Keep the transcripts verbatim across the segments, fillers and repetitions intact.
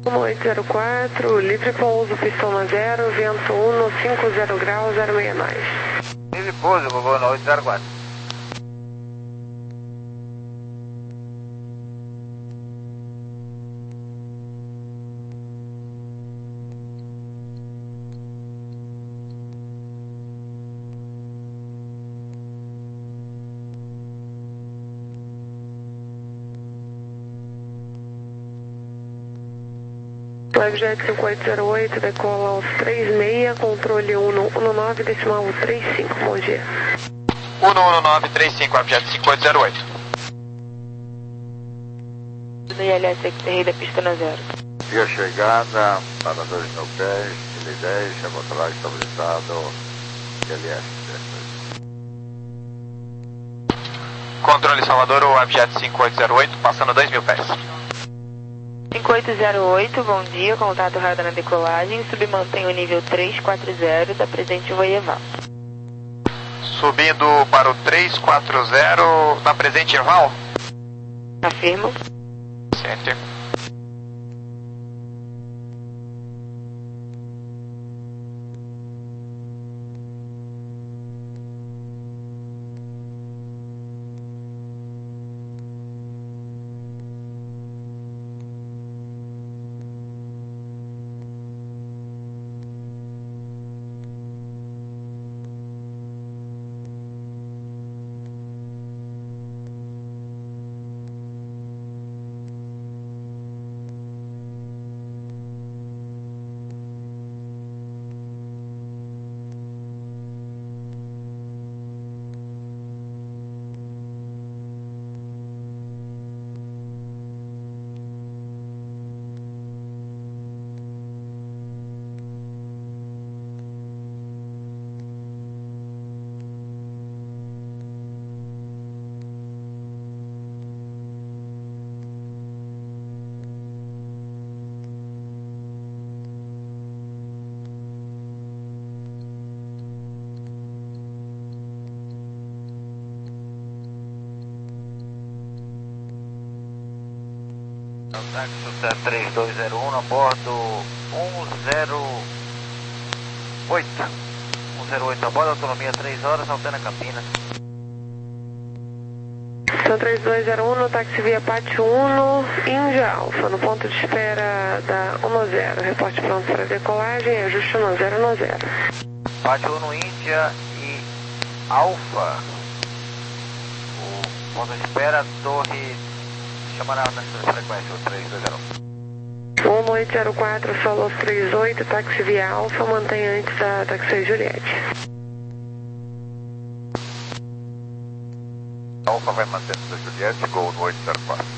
um oito zero quatro, livre pouso, pistão na zero, vento um, cinco zero graus, zero seis nove. Livre pouso, vovô no oito zero quatro. Flagjet cinco oito zero oito, decola aos três seis, controle um um nove, decimal trinta e cinco, bom dia. um um nove três cinco, Flagjet cinco oito zero oito. No I L S X, rei da pista na zero. Via chegada, para dois mil pés, L dez, chegou estabilizado, L S. Controle Salvador, o Abjet cinco oito zero oito, passando dois mil pés. cinco oito zero oito, bom dia, contato radar na decolagem, submantém o nível trezentos e quarenta da presente Voieval. Subindo para o trezentos e quarenta na presente Erval? Afirmo. Center. Táxi três dois zero um, a bordo um zero oito. um zero oito a bordo, autonomia três horas, Altena Campinas. São três dois zero um, no táxi via Pátio um, Índia Alfa, no ponto de espera da um zero. Reporte pronto para decolagem, ajuste um zero um zero. Pátio um, Índia e Alfa. O ponto de espera, torre... chamará na frequência, o três dois zero um. um oito zero quatro, solo três oito, táxi via Alfa, mantém antes da táxi Juliette. Alfa vai mantendo a Juliette, gol no oito zero quatro.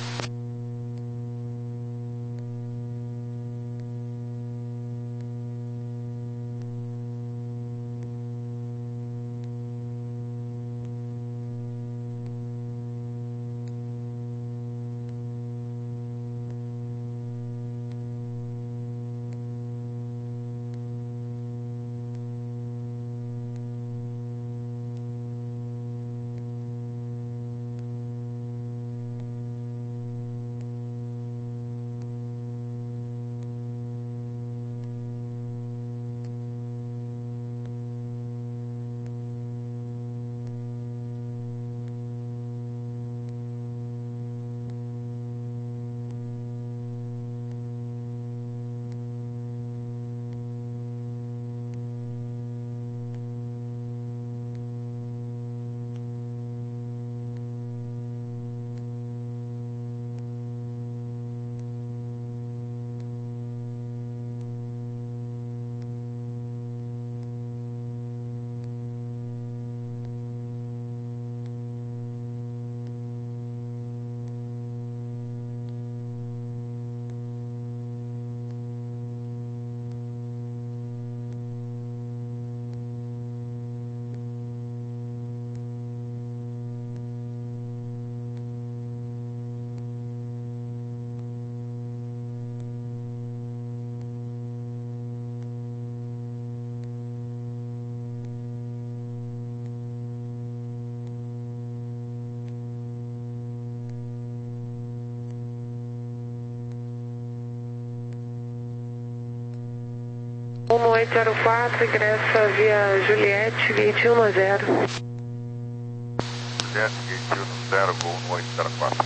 um oito zero quatro, ingressa via Juliette, gate um zero. Juliette, gate um zero, Gol um oito zero quatro.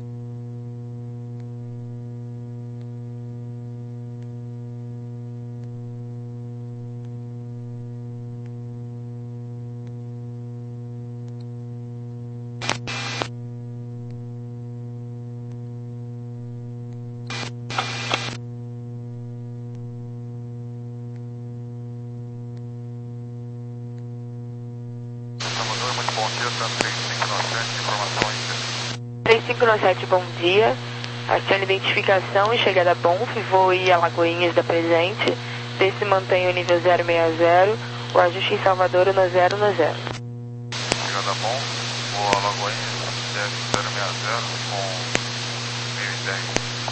três cinco nove sete, bom dia. Acione identificação e chegada a Bonf, voo I Alagoinhas da presente. Desse mantém o nível zero seis zero, o ajuste em Salvador no zero no zero. Chegada a Bonf, voo Alagoinhas, zero seis zero com mil e dez,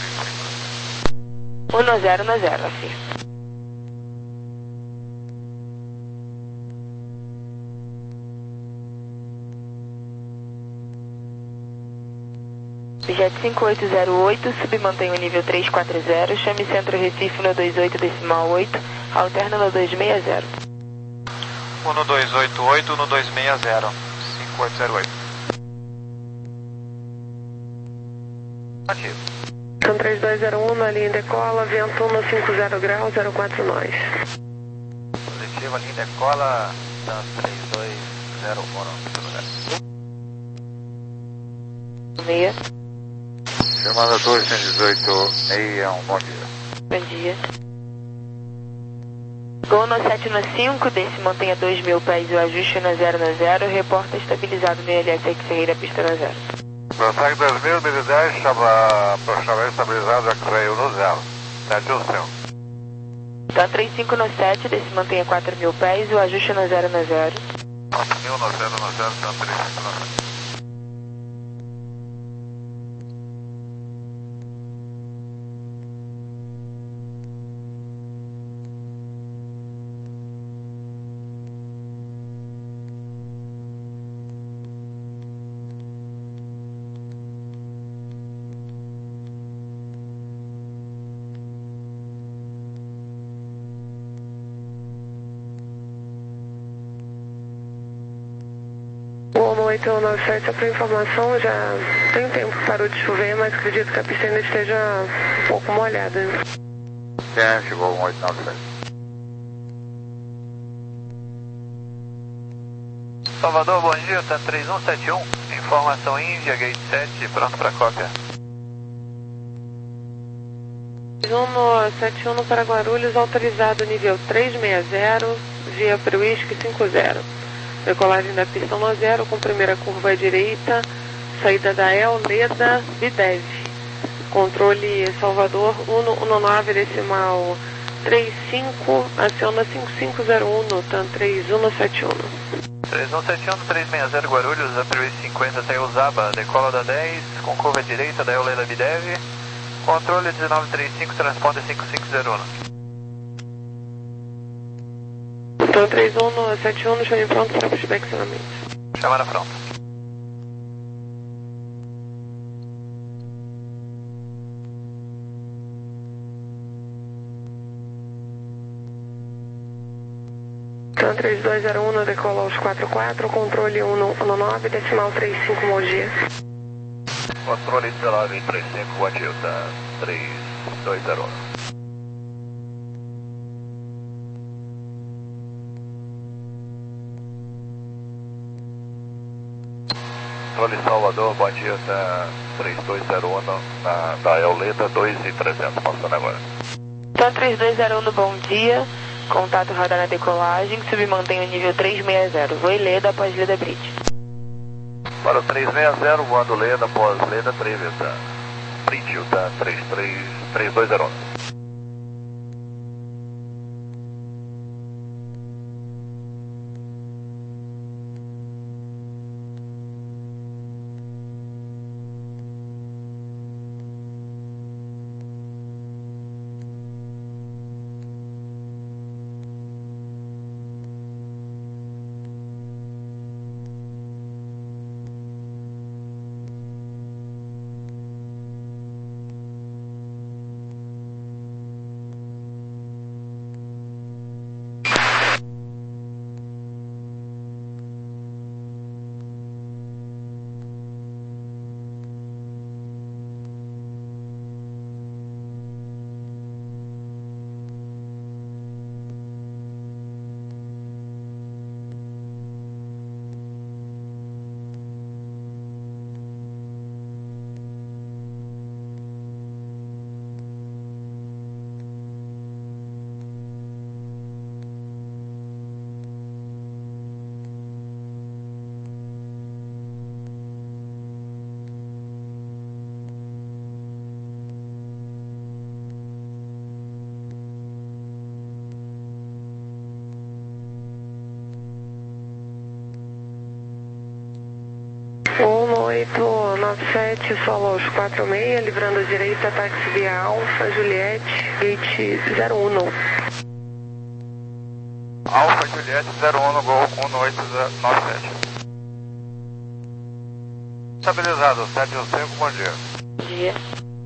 um no zero no zero, assim. Jet cinco oito zero oito, submantém o nível três quatro zero, chame Centro Recife no dois oito decimal oito, alterna no dois seis zero. um no dois oito oito, no dois seis zero, cinco oito zero oito. Ativo. São três dois zero um, na linha decola, vento um no cinco zero graus, zero quatro nós. Positivo, a linha decola, três dois zero um. Meia. Chamada dois um oito, meia, um bom dia. Bom dia. Gol no sete no cinco, desse mantenha dois mil pés e o ajuste no zero no zero, reporta estabilizado no I L S X Ferreira, pista no zero. Prossegue dois mil, mil e dez, chama para chamar estabilizado X Ray um no zero, sete um cinco. Então três cinco no sete, desse mantenha quatro mil pés e o ajuste no zero no zero. quatro mil no zero no zero, então três cinco no sete. O oito um nove sete, só para informação, já tem tempo que parou de chover, mas acredito que a pista ainda esteja um pouco molhada. É, chegou um oito nove sete. Salvador, bom dia, tá três um sete um, informação Índia, gate sete, pronto para cópia. três um no sete um no para Guarulhos, autorizado nível três seis zero, via Prewisque cinco zero. Decolagem da pista no zero, com primeira curva à direita, saída da El, Leda, Bidev. Controle Salvador, um nove decimal três cinco, aciona cinco cinco zero um no TAM três um sete um. três um sete um, três seis zero Guarulhos, a Prewisque cinquenta até Uzaba, decola da dez, com curva à direita da El, Leda, Bidev. Controle dezenove trinta e cinco, transponder cinco cinco zero um. Então três um no sete um, no chame pronto para pushback acionamento. Chamada pronta. Então três dois zero um no decola aos quatro quatro, controle um no nove decimal três cinco, Mogi. Controle dezenove trinta e cinco, Guatilta, três dois zero um. Controle Salvador, Batista três dois zero um, na, da Euleda dois e trezentos, passando agora. Então três dois zero um no bom dia, contato radar na decolagem, submantém o nível três seis zero, voo Leda após Leda Bridge. Para o três seis zero, voando Leda após Leda Trevita, Bridge, tá três dois zero um. oito nove sete, solo aos quatro seis, livrando a direita, táxi via Alfa, Juliette, gate zero um. Alfa Juliette zero um, Gol um oito nove sete. Estabilizado, sete um cinco, bom dia. Bom dia.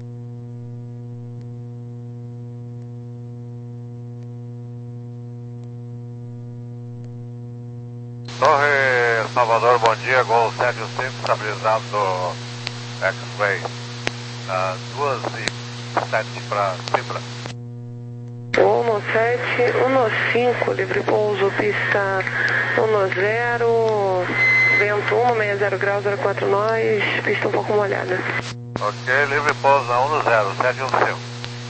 Torre Salvador, bom dia, Gol sete um cinco, estabilizado do X-Way, uh, duas e sete para Cibra. um sete um cinco, livre pouso, pista um zero, vento um, seis zero graus, zero quatro nós, pista um pouco molhada. Ok, livre pouso na um zero, sete um cinco.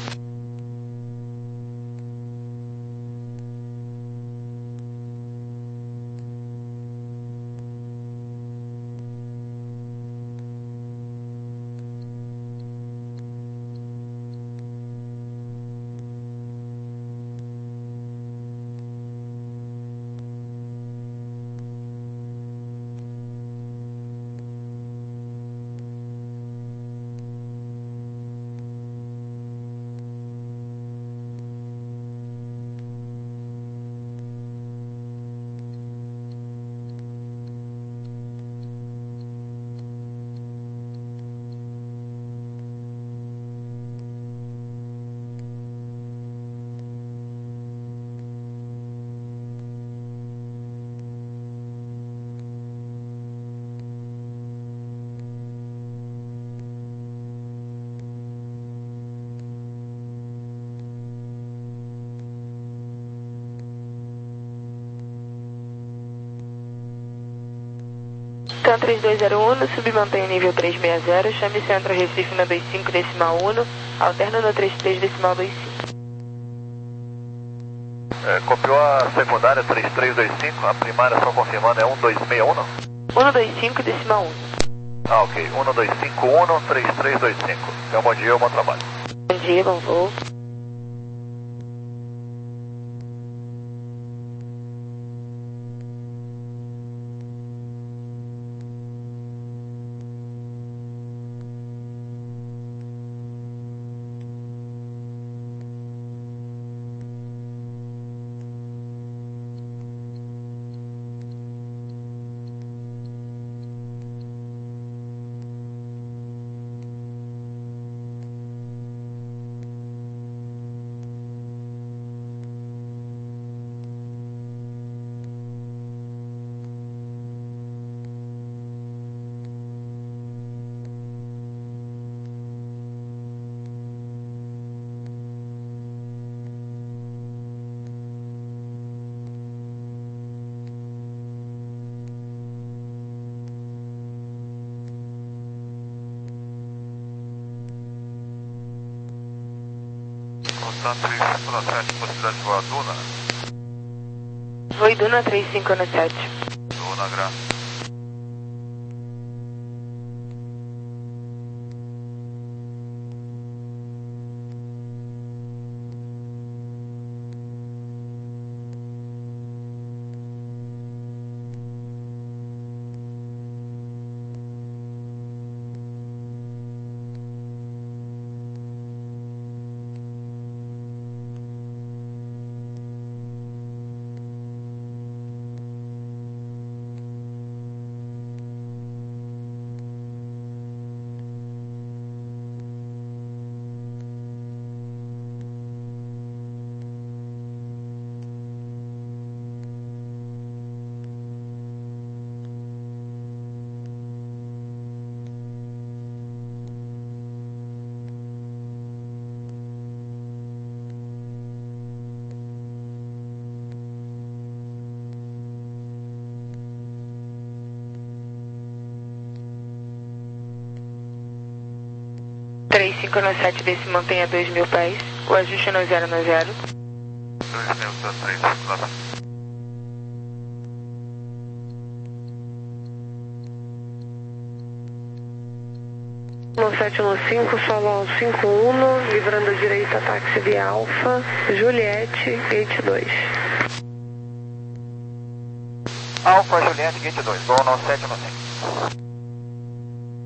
Então três dois zero um, submantém nível trezentos e sessenta, chame Centro Recife na vinte e cinco decimal um, alterna no trinta e três decimal vinte e cinco. É, copiou a secundária três três dois cinco, a primária só confirmando é um dois seis um, não? um dois cinco decimal um. Ah, ok, um dois cinco um, três três dois cinco. Então bom dia, bom trabalho. Bom dia, bom voo. três cinco um sete, possibilidade de voar Duna. Oi, Duna três cinco um sete. Duna, graças. três cinco um sete, vê se mantém a dois mil pés. O ajuste no zero no zero. dois mil, três, quatro. um sete um cinco, solo ao cinco um, livrando a direita, táxi via Alfa, Juliette, gate dois. Alfa Juliette, gate dois, voo nove sete um cinco.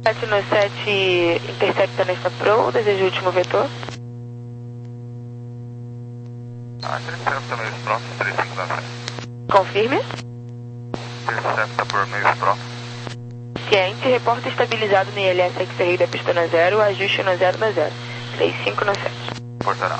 sete nove sete intercepta nesta Pro, deseja o último vetor. Ah, intercepta meios próximos, três cinco nove sete. Confirme. Intercepta por meios próximos. Ciente, reporta estabilizado no I L S X-Ray da pista na zero, ajuste na zero na zero. três cinco nove sete. Portará.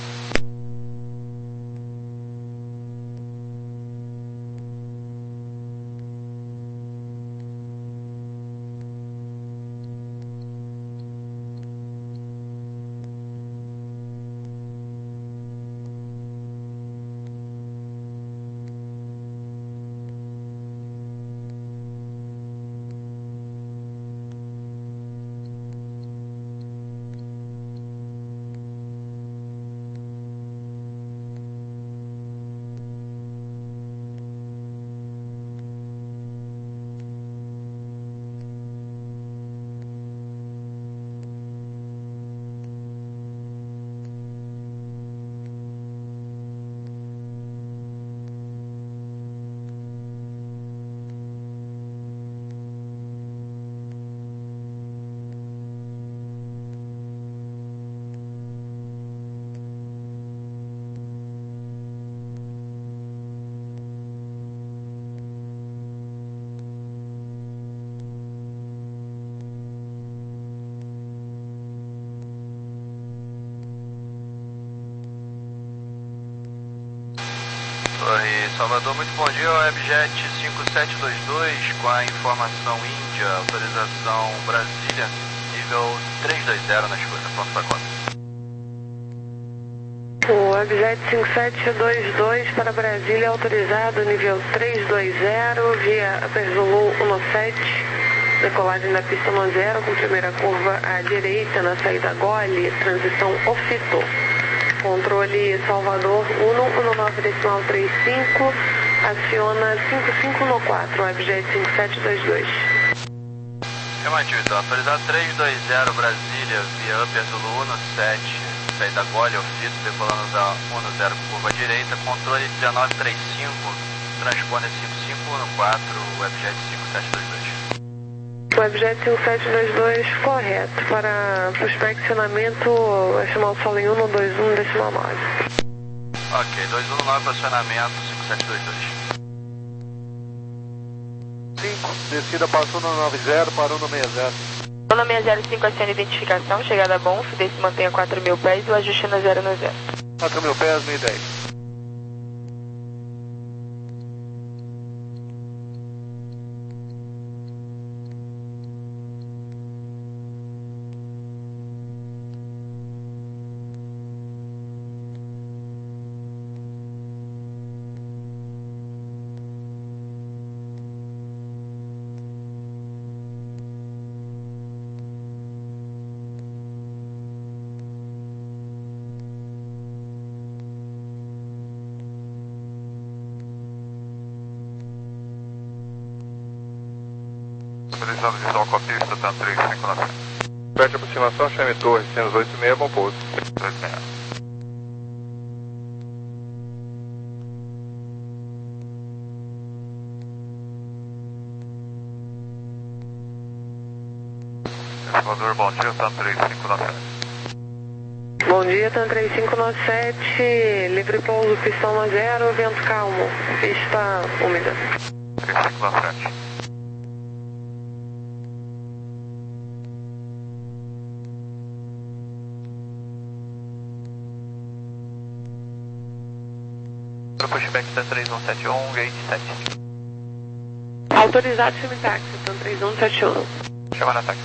Torre Salvador, muito bom dia, Webjet cinco sete dois dois com a informação Índia, autorização Brasília, nível três dois zero na escuta, pronto para conta. O Webjet cinco sete dois dois para Brasília, autorizado nível três dois zero, via Aperzulu sete, decolagem da pista zero, com primeira curva à direita na saída Gole, transição Ofito. Controle Salvador um um nove decimal trinta e cinco, aciona cinco cinco no quatro, Webjet cinco sete dois dois. Afirmativo, então, autorizado três dois zero Brasília, via Upper Zulu sete, saída Gole, Ofito, decolando da um zero, curva à direita, controle dezenove trinta e cinco, transponder cinco cinco no quatro, Webjet cinco sete dois dois. Webjet cinco sete dois dois, correto. Para prospeccionamento, estimal solo em um um dois um decimal nove. Ok, dois um nove, posicionamento cinco sete dois dois. cinco, descida para um um nove zero, para um um seis zero. um um seis zero cinco, aciona identificação, chegada a bom, Fidei se mantém a quatro mil pés e o ajuste na zero na zero. quatro mil pés, mil e dez. Utilizando visual com a pista, tá três cinco nove sete. Pede aproximação, chame Torre, cento e oito e meio, bom pouso. oito e meio. Salvador, bom dia, tá três cinco nove sete. Bom dia, TAM três cinco nove sete, livre pouso, pistão a zero, vento calmo, pista úmida. três cinco nove sete. Pushback TAM três um sete um, gate sete. Autorizado, chame táxi, TAM três um sete um. Chama na táxi.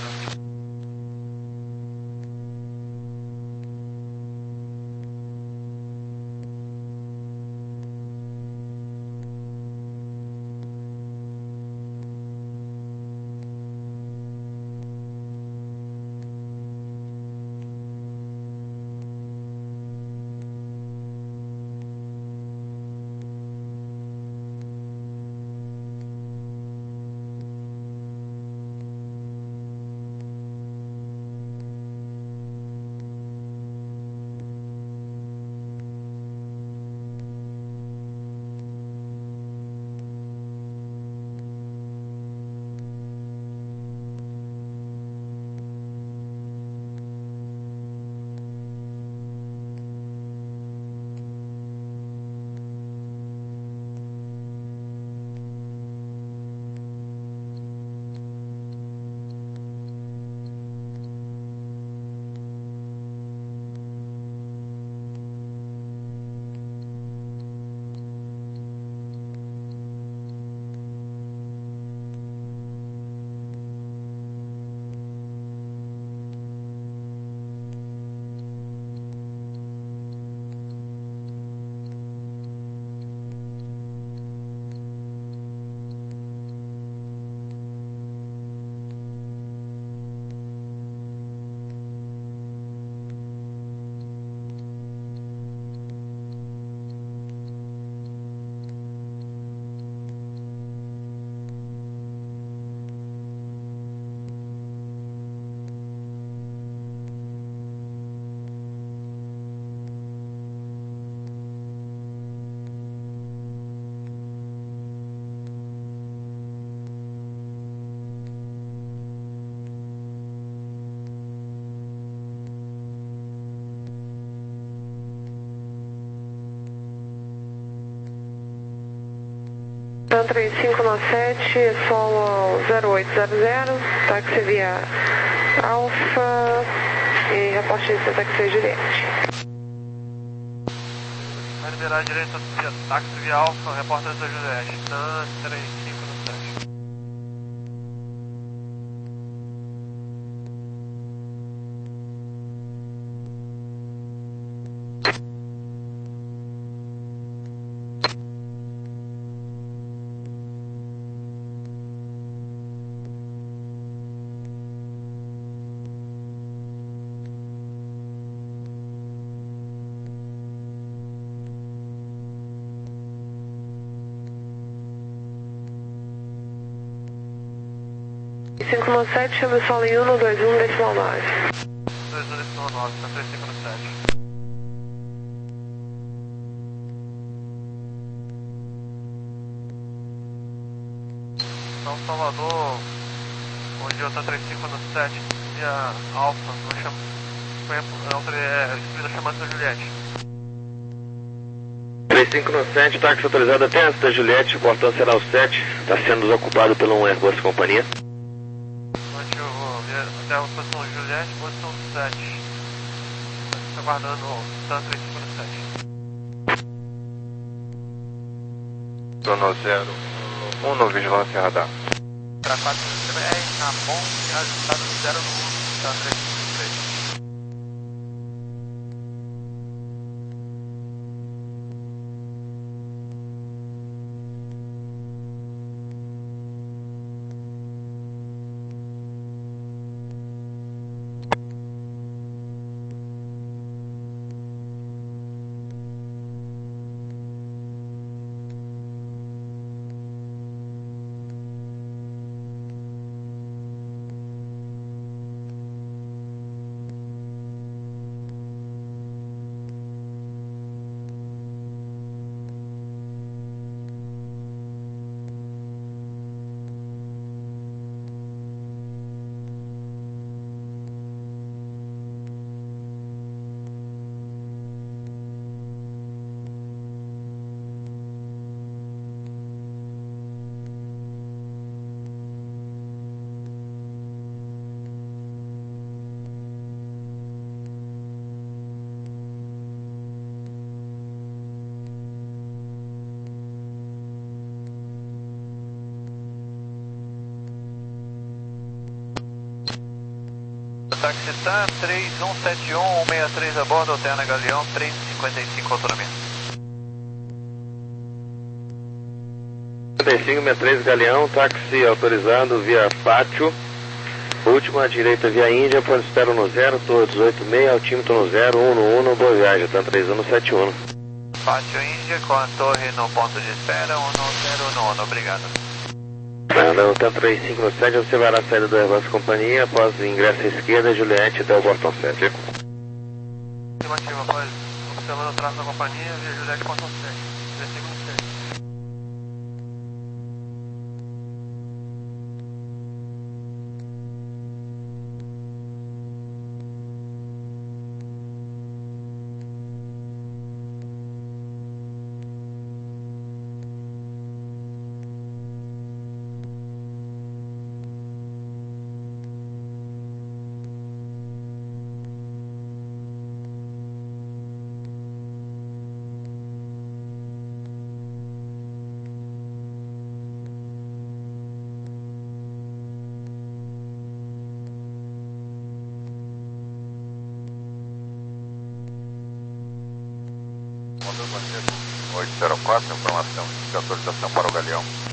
TAM três cinco nove sete, solo zero oito zero zero, táxi via Alfa e reporte de táxi Juliette. Vai liberar a direita, táxi via Alfa, repórter da Juliette, TAM três cinco nove sete. cinco nove sete, chama solo em um dois um decimal nove. dois um decimal nove, TAM três cinco nove sete. São Salvador, bom dia, TAM três cinco nove sete, via Alfa, foi a chamada da Juliette. três cinco nove sete, táxi autorizado até antes da Juliette, o portão será o sete, está sendo desocupado pelo um Airbus Companhia. Onde eu vou ver até a posição Juliette, posição sete. Está aguardando o TAM três cinco nove sete. Sono zero um no vigilância radar. Para quatro três, na ponte, ajustado zero no TAM três cinco nove sete. Táxi TAM três um sete um, um seis três a bordo, alterna Galeão, três cinquenta e cinco autonomia. cinquenta e cinco, sessenta e três Galeão, táxi autorizado via Pátio, última à direita via Índia, ponto zero no zero, torre dezoito seis, altímetro no zero, um no um, boa viagem, TAM três um no sete um. Pátio Índia com a torre no ponto de espera, um no zero no um, obrigado. No TAM três cinco nove sete, você vai na saída do Airbus Companhia, após o ingresso à esquerda, Juliette até o portão sete. Afirmativa, após observando o tráfego da companhia, via Juliette portão sete, três cinco nove sete. oito zero quatro, informação de autorização para o Galeão.